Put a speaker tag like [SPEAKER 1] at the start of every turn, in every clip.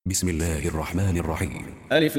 [SPEAKER 1] بسم الله الرحمن الرحيم.
[SPEAKER 2] ألف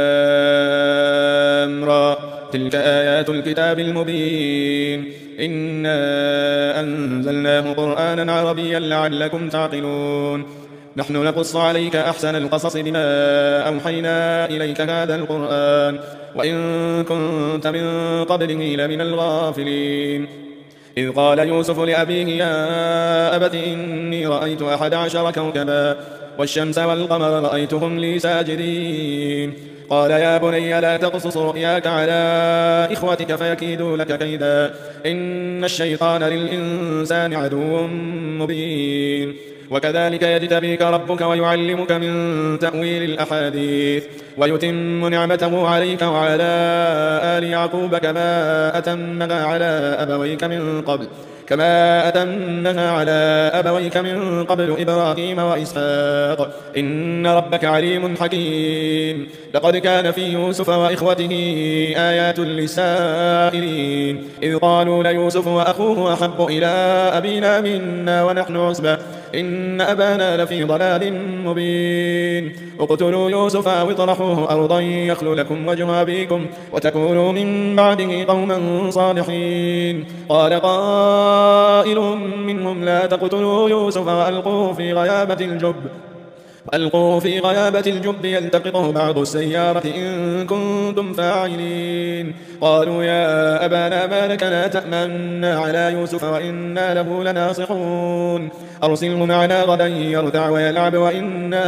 [SPEAKER 2] لام را. تلك آيات الكتاب المبين. إنا أنزلناه قرآنا عربيا لعلكم تعقلون. نحن نقص عليك أحسن القصص بما أوحينا إليك هذا القرآن وإن كنت من قبله لمن الغافلين. إذ قال يوسف لأبيه يا أبت إني رأيت 11 كوكبا والشمس والقمر رأيتهم لي ساجدين. قال يا بني لا تقصص رؤياك على إخوتك فيكيدوا لك كيدا إن الشيطان للإنسان عدو مبين. وكذلك يجتبيك ربك ويعلمك من تأويل الأحاديث ويتم نعمته عليك وعلى آل يعقوب كما أتمها على أبويك من قبل إبراهيم وإسحاق إن ربك عليم حكيم. لقد كان في يوسف وإخوته آيات للسائلين إذ قالوا ليوسف وأخوه أحب إلى أبينا منا ونحن عصبة إن أبانا لفي ضلال مبين. اقتلوا يوسف أو اطرحوه أرضا يخل لكم وجه أبيكم وتكونوا من بعده قوما صالحين. قال قائل منهم لا تقتلوا يوسف وألقوه في غيابة الجب يلتقطه بعض السيارة إن كنتم فاعلين. قالوا يا أبانا ما لك لا تأمنا على يوسف وإنا له لناصحون أرسله معنا غدا يرتع ويلعب وإنا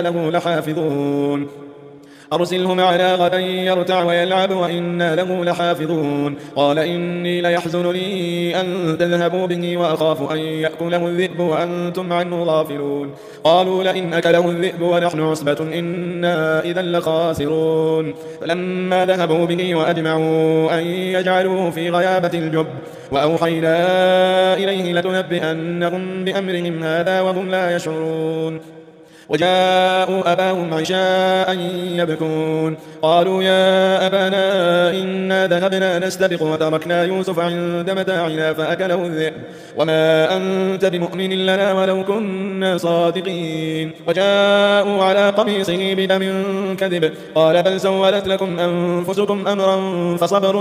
[SPEAKER 2] له لحافظون. قال إني ليحزنني أن تذهبوا به وأخاف أن يأكله الذئب وأنتم عنه غافلون. قالوا لئن أكله الذئب ونحن عصبة إنا إذا لخاسرون. فلما ذهبوا به وأجمعوا أن يجعلوه في غيابة الجب وأوحينا إليه لتنبئنهم بأمرهم هذا وهم لا يشعرون. وجاءوا أباهم عشاء يبكون. قالوا يا أبانا إنا ذهبنا نستبق وتركنا يوسف عند متاعنا فأكله الذئب وما أنت بمؤمن لنا ولو كنا صادقين. وجاءوا على قميصه بدم كذب قال بل سولت لكم أنفسكم أمرا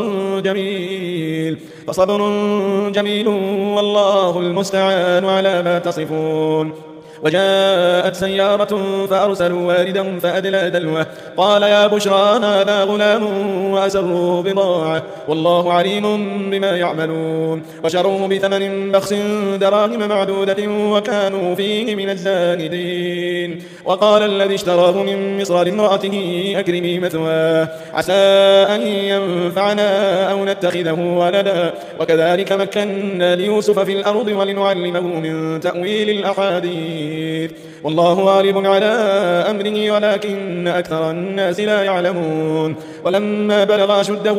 [SPEAKER 2] فصبر جميل والله المستعان على ما تصفون. وجاءت سيارة فأرسلوا واردهم فأدلى دلوه قال يا بشرى هذا غلام وأسروا بضاعة والله عليم بما يعملون. وشروه بثمن بخس دراهم معدودة وكانوا فيه من الزاهدين. وقال الذي اشتراه من مصر لامرأته أكرمي مثواه عسى أن ينفعنا أو نتخذه ولدا وكذلك مكنا ليوسف في الأرض ولنعلمه من تأويل الأحاديث والله غالب على أمره ولكن أكثر الناس لا يعلمون. ولما بلغ أشده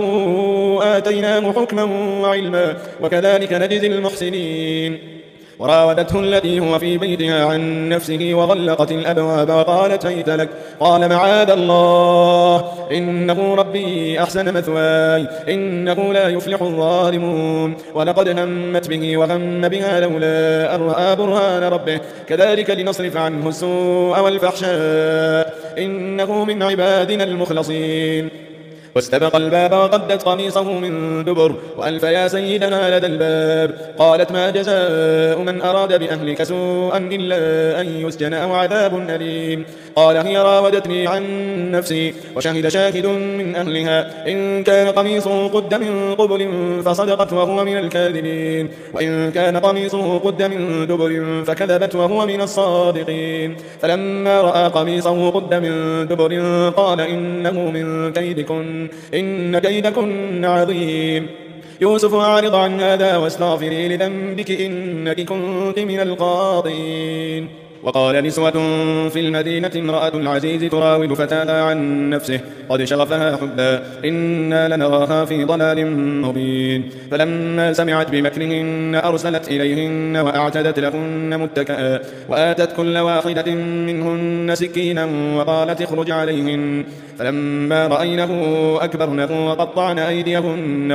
[SPEAKER 2] آتيناه حكما وعلما وكذلك نجزي المحسنين. وراودته التي هو في بيتها عن نفسه وغلقت الأبواب وقالت هيت لك قال معاذ الله إنه ربي أحسن مثواي إنه لا يفلح الظالمون. ولقد همت به وهم بها لولا أن رأى برهان ربه كذلك لنصرف عنه السوء والفحشاء إنه من عبادنا المخلصين. واستبق الباب وقدت قميصه من دبر وألف يا سيدنا لدى الباب. قالت ما جزاء من أراد بأهلك سوءا إلا أن يسجن أو عذاب أليم. قال هي راودتني عن نفسي وشهد شاهد من أهلها إن كان قميصه قد من قبل فصدقت وهو من الكاذبين وإن كان قميصه قد من دبر فكذبت وهو من الصادقين. فلما رأى قميصه قد من دبر قال إنه من كيدكن إن كيدكن عظيم. يوسف أعرض عن هذا واستغفري لذنبك إنك كنت من الخاطئين. وقال نسوة في المدينة امرأة العزيز تراود فتاها عن نفسه قد شغفها حبا إنا لنراها في ضلال مبين. فلما سمعت بمكرهن أرسلت إليهن وأعتدت لهن متكئا وآتت كل واحدة منهن سكينا وقالت اخرج عليهن. فلما رأينه أكبرنه وقطعن أيديهن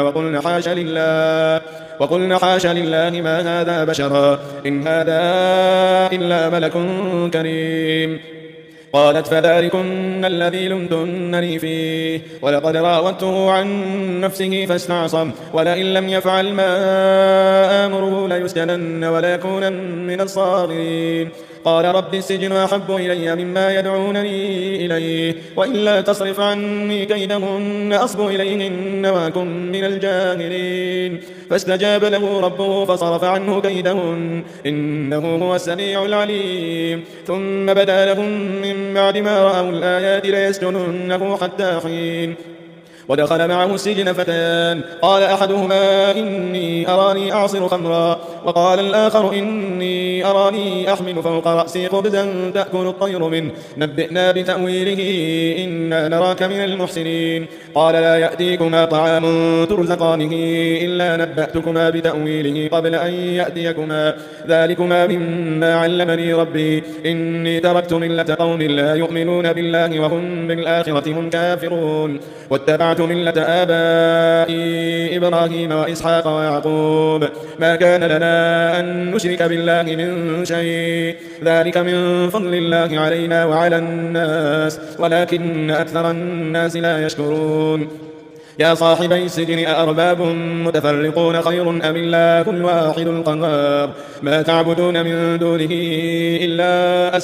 [SPEAKER 2] وقلن حاش لله ما هذا بشرا إن هذا إلا ملك كريم. قالت فذلكن الذي لمتنني فيه ولقد راودته عن نفسه فاستعصم ولئن لم يفعل ما آمره ليسجنن وليكونن من الصاغرين قال رب السجن أحب إلي مما يدعونني إليه وإلا تصرف عني كيدهن أصب إليهن وأكن من الجاهلين فاستجاب له ربه فصرف عنه كيدهن إنه هو السميع العليم ثم بدا لهم من بعد ما رأوا الآيات ليسجننه حتى حين ودخل معه السجن فتيان قال أحدهما إني أراني أعصر خمرا وقال الآخر إني أراني أحمل فوق رأسي خبزا تأكل الطير منه نبئنا بتأويله إنا نراك من المحسنين قال لا يأتيكما طعام ترزقانه إلا نبأتكما بتأويله قبل أن يأتيكما ذلكما مما علمني ربي إني تركت ملة قوم لا يؤمنون بالله وهم بالآخرة هم كافرون واتبعت ملة آبائي إبراهيم وإسحاق ويعقوب ما كان لنا أن نشرك بالله من شيء ذلك من فضل الله علينا وعلى الناس ولكن أكثر الناس لا يشكرون يا صاحبي السجن أأرباب متفرقون خير أم الله كل واحد قهار ما تعبدون من دونه إلا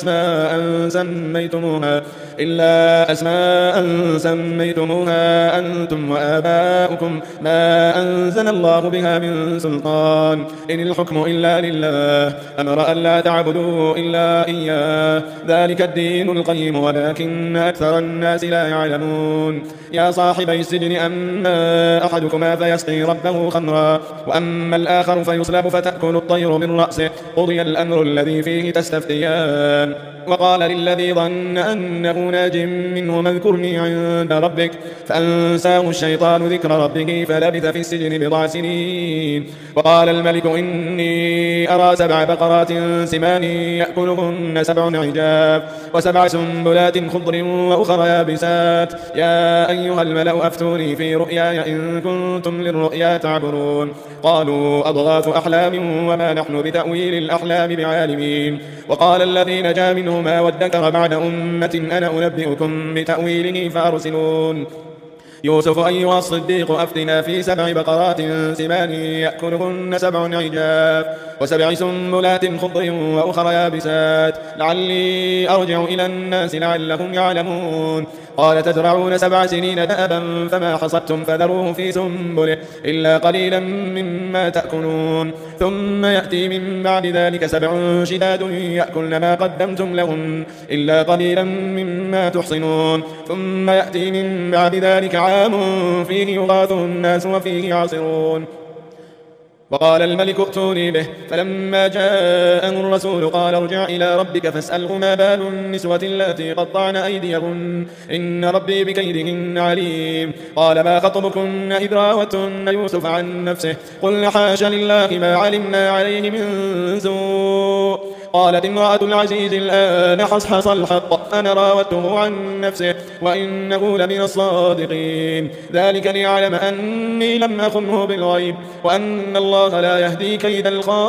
[SPEAKER 2] أسماء سميتموها أنتم وآباؤكم ما أنزل الله بها من سلطان إن الحكم إلا لله أمر أن لا تعبدوا إلا إياه ذلك الدين القيم ولكن أكثر الناس لا يعلمون يا صاحبي السجن أما أحدكما فيسقي ربه خمرا وأما الآخر فيصلب فتأكل الطير من رأسه قضي الأمر الذي فيه تستفتيان وقال للذي ظن أنه ناج منه اذكرني عند ربك فأنساه الشيطان ذكر ربه فلبث في السجن بضع سنين وقال الملك إني أرى 7 بقرات سمان يأكلهن 7 عجاف و7 سنبلات خضر وأخر يابسات يا أيها الملأ أفتوني في رؤياي إن كنتم للرؤيا تعبرون قالوا أضغاث أحلام وما نحن بتأويل الأحلام بعالمين وقال الذي نجا منهما وادكر بعد أمة أنا أنبئكم بتأويله فأرسلون يوسف أيها الصديق أفتنا في 7 بقرات سمان يأكلهن 7 عجاف و7 سنبلات خضر وأخر يابسات لعلي أرجع إلى الناس لعلهم يعلمون قال تزرعون 7 سنين دأبا فما حصدتم فذروه في سنبله إلا قليلا مما تأكلون ثم يأتي من بعد ذلك 7 شداد يأكلن ما قدمتم لهم إلا قليلا مما تحصنون ثم يأتي من بعد ذلك عام فيه يغاث الناس وفيه يعصرون وقال الملك ائتوني به فلما جاءه الرسول قال ارجع إلى ربك فاسأله ما بال النسوة اللاتي قطعن أيديهن إن ربي بكيدهن عليم قال ما خطبكن إذ راوتن يوسف عن نفسه قلن حاش لله ما علمنا عليه من سوء قالت امرأة العزيز الآن حصحص الحق أنا راودته عن نفسه وإنه لمن الصادقين ذلك ليعلم أني لم أخنه بالغيب وأن الله لا يهدي كيد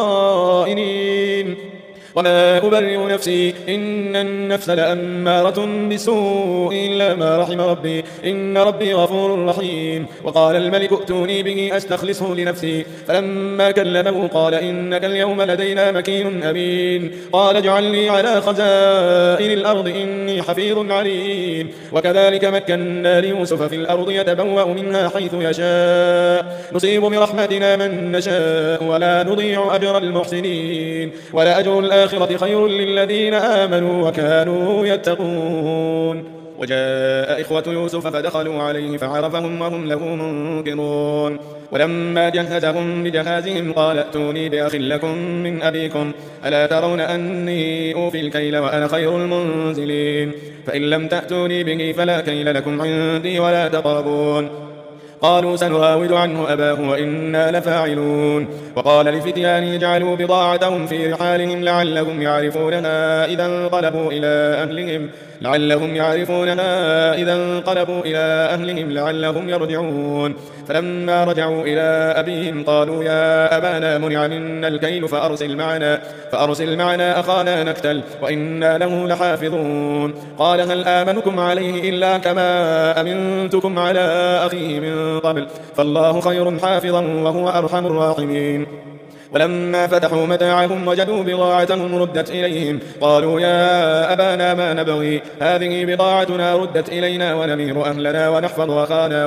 [SPEAKER 2] الخائنين وما أبرئ نفسي إن النفس لأمارة بالسوء إلا ما رحم ربي إن ربي غفور رحيم وقال الملك ائتوني به أستخلصه لنفسي فلما كلمه قال إنك اليوم لدينا مكين أمين قال اجعلني على خزائن الأرض إني حفيظ عليم وكذلك مكنا ليوسف في الأرض يتبوأ منها حيث يشاء نصيب برحمتنا من نشاء ولا نضيع أجر المحسنين ولأجر الآخرة خير للذين آمنوا وكانوا يتقون وجاء إخوة يوسف فدخلوا عليه فعرفهم وهم له منكرون ولما جهزهم بجهازهم قال ائتوني بأخ لكم من أبيكم ألا ترون أني أوفي الكيل وأنا خير المنزلين فإن لم تأتوني به فلا كيل لكم عندي ولا تقربون قالوا سنراود عنه أباه وإنا لفاعلون وقال لفتيانه اجعلوا بضاعتهم في رحالهم لعلهم يعرفونها إذا انقلبوا إلى أهلهم لعلهم يعرفونها إذا انقلبوا إلى أهلهم لعلهم يرجعون فلما رجعوا إلى أبيهم قالوا يا أبانا منع منا الكيل فأرسل معنا أخانا نكتل وإنا له لحافظون قال هل آمنكم عليه إلا كما أمنتكم على أخيه من قبل فالله خير حافظا وهو أرحم الراحمين ولما فتحوا متاعهم وجدوا بضاعتهم ردت إليهم قالوا يا أبانا ما نبغي هذه بضاعتنا ردت إلينا ونمير أهلنا ونحفظ أخانا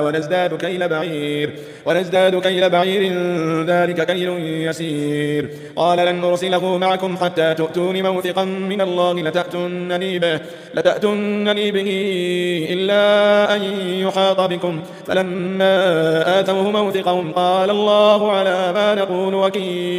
[SPEAKER 2] ونزداد كيل بعير ذلك كيل يسير قال لن نرسله معكم حتى تؤتون موثقا من الله لتأتونني به إلا أن يحاط بكم فلما آتوه موثقهم قال الله على ما نقول وكيل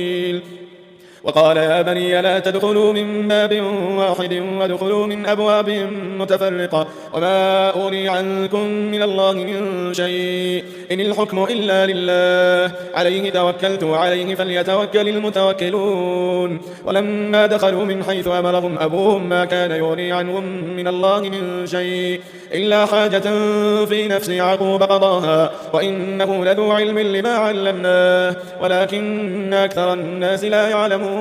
[SPEAKER 2] وقال يا بني لا تدخلوا من باب واحد وادخلوا من أبواب متفرقة وما أغني عنكم من الله من شيء إن الحكم إلا لله عليه توكلت وعليه فليتوكل المتوكلون ولما دخلوا من حيث أمرهم أبوهم ما كان يغني عنهم من الله من شيء إلا حاجة في نفس يعقوب قضاها وإنه لذو علم لما علمناه ولكن أكثر الناس لا يعلمون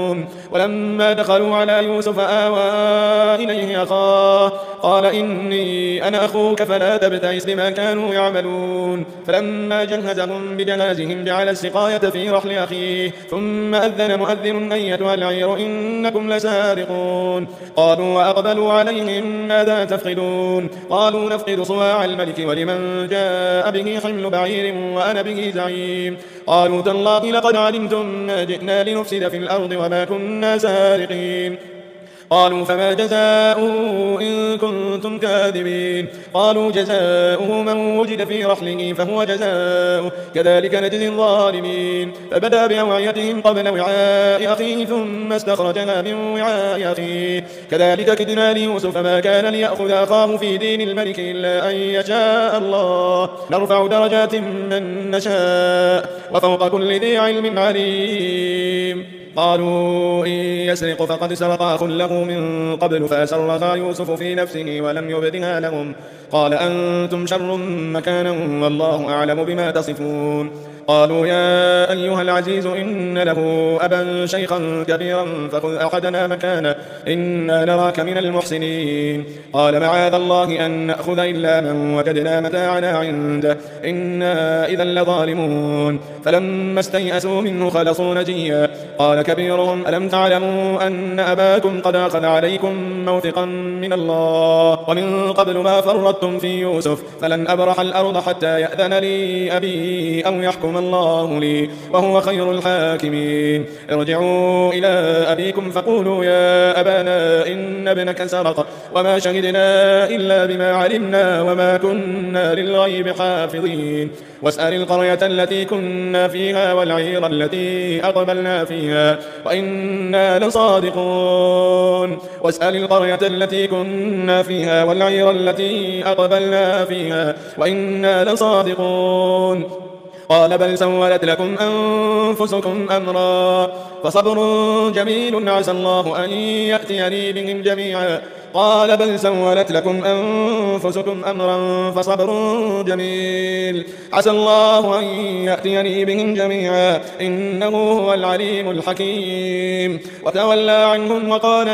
[SPEAKER 2] ولما دخلوا على يوسف آوى إليه أخاه قال إني أنا أخوك فلا تبتئس بما كانوا يعملون فلما جهزهم بجهازهم جعل السقاية في رحل أخيه ثم أذن مؤذن أيتها العير إنكم لسارقون قالوا وأقبلوا عليهم ماذا تفقدون قالوا نفقد صواع الملك ولمن جاء به حمل بعير وأنا به زعيم قالوا تالله لقد علمتم ما جئنا لنفسد في الأرض وما كنا سارقين قالوا فما جزاؤه إن كنتم كاذبين قالوا جزاؤه من وجد في رحله فهو جزاؤه كذلك نجزي الظالمين فبدأ بأوعيتهم قبل وعاء أخيه ثم استخرجها من وعاء أخيه كذلك كدنا ليوسف ما كان ليأخذ أخاه في دين الملك إلا أن يشاء الله نرفع درجات من نشاء وفوق كل ذي علم عليم قالوا إن يسرق فقد سرق أخ له من قبل فأسرها يوسف في نفسه ولم يبدها لهم قال أنتم شر مكانا والله أعلم بما تصفون قالوا يا أيها العزيز إن له أبا شيخا كبيرا فخذ أحدنا مكانه إنا نراك من المحسنين قال معاذ الله أن نأخذ إلا من وجدنا متاعنا عنده إنا إذا لظالمون فلما استيئسوا منه خلصوا نجيا قال كبيرهم ألم تعلموا أن أباكم قد أخذ عليكم موثقا من الله ومن قبل ما فرطتم في يوسف فلن أبرح الأرض حتى يأذن لي أبي أو يحكم الله لي وهو خير الحاكمين ارجعوا إلى أبيكم فقولوا يا أبانا إن ابنك سرق وما شهدنا إلا بما علمنا وما كنا للغيب حافظين واسأل القرية التي كنا فيها والعير التي أقبلنا فيها وإنا لصادقون واسأل القرية التي كنا فيها والعير التي أقبلنا فيها وإنا لصادقون قال بل سولت لكم أنفسكم أمرا فصبر جميل عسى الله أن يأتيني بهم جميعا قال بل سولت لكم أنفسكم أمرا فصبر جميل عسى الله أن يأتيني بهم جميعا إنه هو العليم الحكيم وتولى عنهم وقال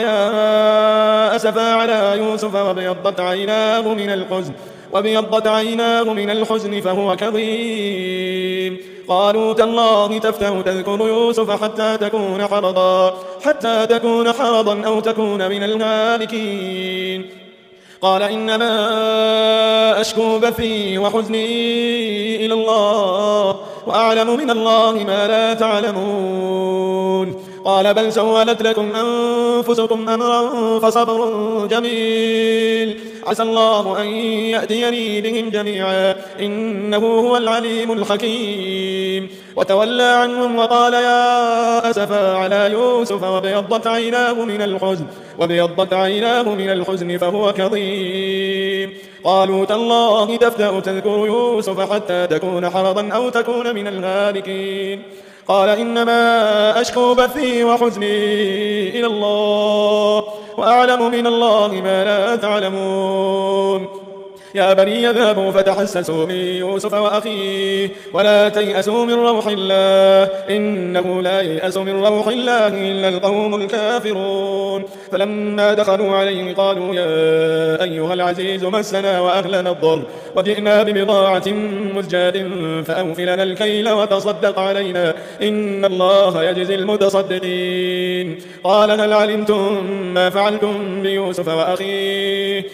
[SPEAKER 2] يا أسفا على يوسف وبيضت عيناه من الحزن فهو كظيم قالوا تالله تفتأ تذكر يوسف حتى تكون حرضا أو تكون من الهالكين قال إنما أشكو بثي وحزني إلى الله وأعلم من الله ما لا تعلمون قال بل سولت لكم أنفسكم أمرا فصبر جميل عسى الله أن يأتيني بهم جميعا إنه هو العليم الحكيم وتولى عنهم وقال يا أسفا على يوسف وبيضت عيناه من الحزن فهو كظيم قالوا تالله تفتأ تذكر يوسف حتى تكون حرضا أو تكون من الهالكين قال إنما أشكو بثي وحزني إلى الله وأعلم من الله ما لا تعلمون. يا بني اذهبوا فتحسسوا من يوسف وأخيه ولا تيأسوا من روح الله إنه لا ييأس من روح الله إلا القوم الكافرون. فلما دخلوا عليه قالوا يا أيها العزيز مسنا وأهلنا الضر وجئنا ببضاعة مزجاة فأوف لنا الكيل وتصدق علينا إن الله يجزي المتصدقين. قال هل علمتم ما فعلتم بيوسف وأخيه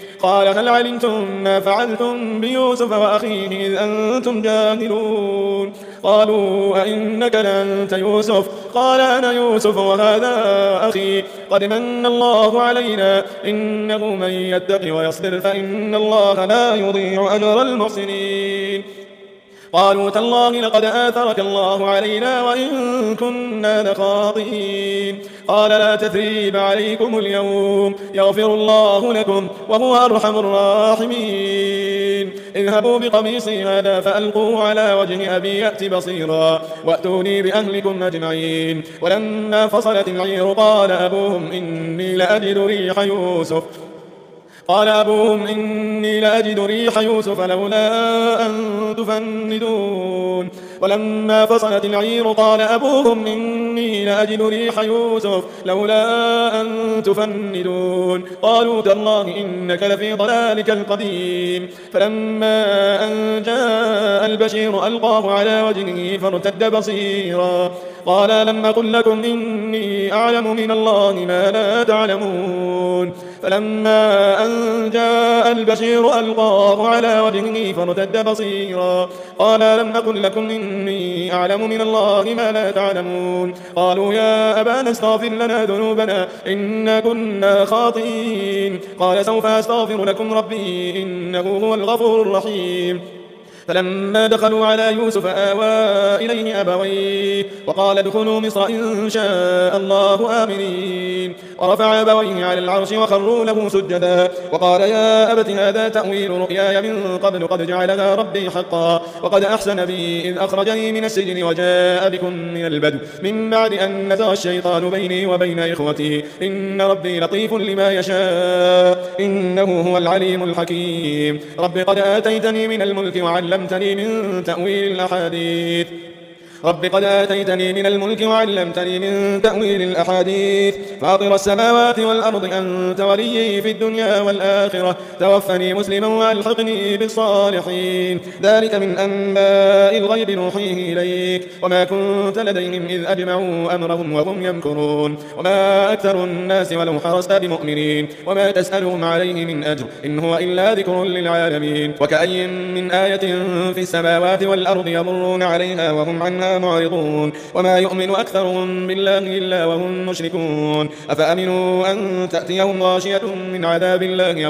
[SPEAKER 2] إذ أنتم جاهلون. قالوا أئنك لأنت يوسف؟ قال أنا يوسف وهذا أخي قد من الله علينا إنه من يتق ويصبر فإن الله لا يضيع أجر المحسنين. قالوا تالله لقد آثرك الله علينا وإن كنا لخاطئين. قال لا تثريب عليكم اليوم يغفر الله لكم وهو أرحم الراحمين. اذهبوا بقميصي هذا فألقوه على وجه أبي يأت بصيرا وأتوني بأهلكم أجمعين. ولما فصلت العير قال أبوهم إني لأجد ريح يوسف لولا أن تفندون. ولما فصلت العير قال أبوهم إني لأجد ريح يوسف لولا أن تفندون. قالوا تالله إنك لفي ضلالك القديم. فلما أن جاء البشير ألقاه على وجهه فارتد بصيرا قال لم أقل لكم إني أعلم من الله ما لا تعلمون. فلما أن جاء البشير ألقاه على وجهه فارتد بصيرا قال لم أقل لكم إني أعلم من الله ما لا تعلمون. قالوا يا أبانا استغفر لنا ذنوبنا إنا كنا خاطئين. قال سوف أستغفر لكم ربي إنه هو الغفور الرحيم. فلما دخلوا على يوسف آوى إليه أبويه وقال ادخلوا مصر إن شاء الله آمنين. ورفع أبويه على العرش وخروا له سجدا وقال يا أبت هذا تأويل رؤياي من قبل قد جعلها ربي حقا وقد أحسن بي إذ أخرجني من السجن وجاء بكم من البدو من بعد أن نزغ الشيطان بيني وبين إخوتي إن ربي لطيف لما يشاء إنه هو العليم الحكيم. رب قد آتيتني من الملك وعلمتني من تأويل الأحاديث فاطر السماوات والأرض أنت وليي في الدنيا والآخرة توفني مسلما وألحقني بالصالحين. ذلك من أنباء الغيب نوحيه إليك وما كنت لديهم إذ أجمعوا أمرهم وهم يمكرون. وما أكثر الناس ولو حرصت بمؤمنين وما تسألهم عليه من أجر إن هو إلا ذكر للعالمين. وكأي من آية في السماوات والأرض يمرون عليها وهم عنها معرضون وما يؤمن أكثرهم بالله إلا وهم مشركون. أفأمنوا أن تأتيهم غاشية من عذاب الله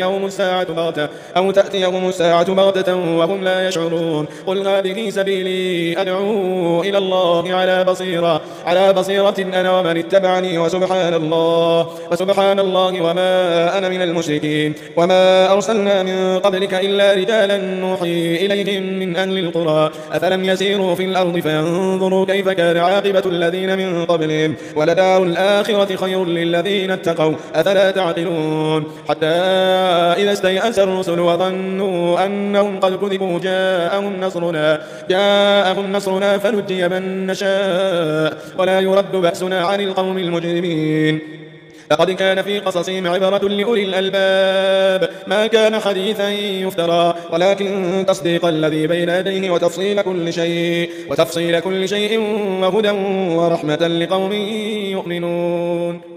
[SPEAKER 2] أو تأتيهم الساعة بغتة وهم لا يشعرون. قل هذه سبيلي أدعو إلى الله على بصيرة أنا ومن اتبعني وسبحان الله وما أنا من المشركين. وما أرسلنا من قبلك إلا رجالا نوحي إليهم من أهل القرى أفلم يسيروا في الأرض فينظروا كيف كان عاقبة الذين من قبلهم ولدار الآخرة خير للذين اتقوا أفلا تعقلون. حتى إذا استيأس الرسل وظنوا أنهم قد كذبوا جاءهم نصرنا فنجي من نشاء ولا يرد بأسنا عن القوم المجرمين. لقد كان في قصصهم عبرة لأولي الألباب ما كان حديثا يفترى ولكن تصديق الذي بين يديه وتفصيل كل شيء وهدى ورحمة لقوم يؤمنون.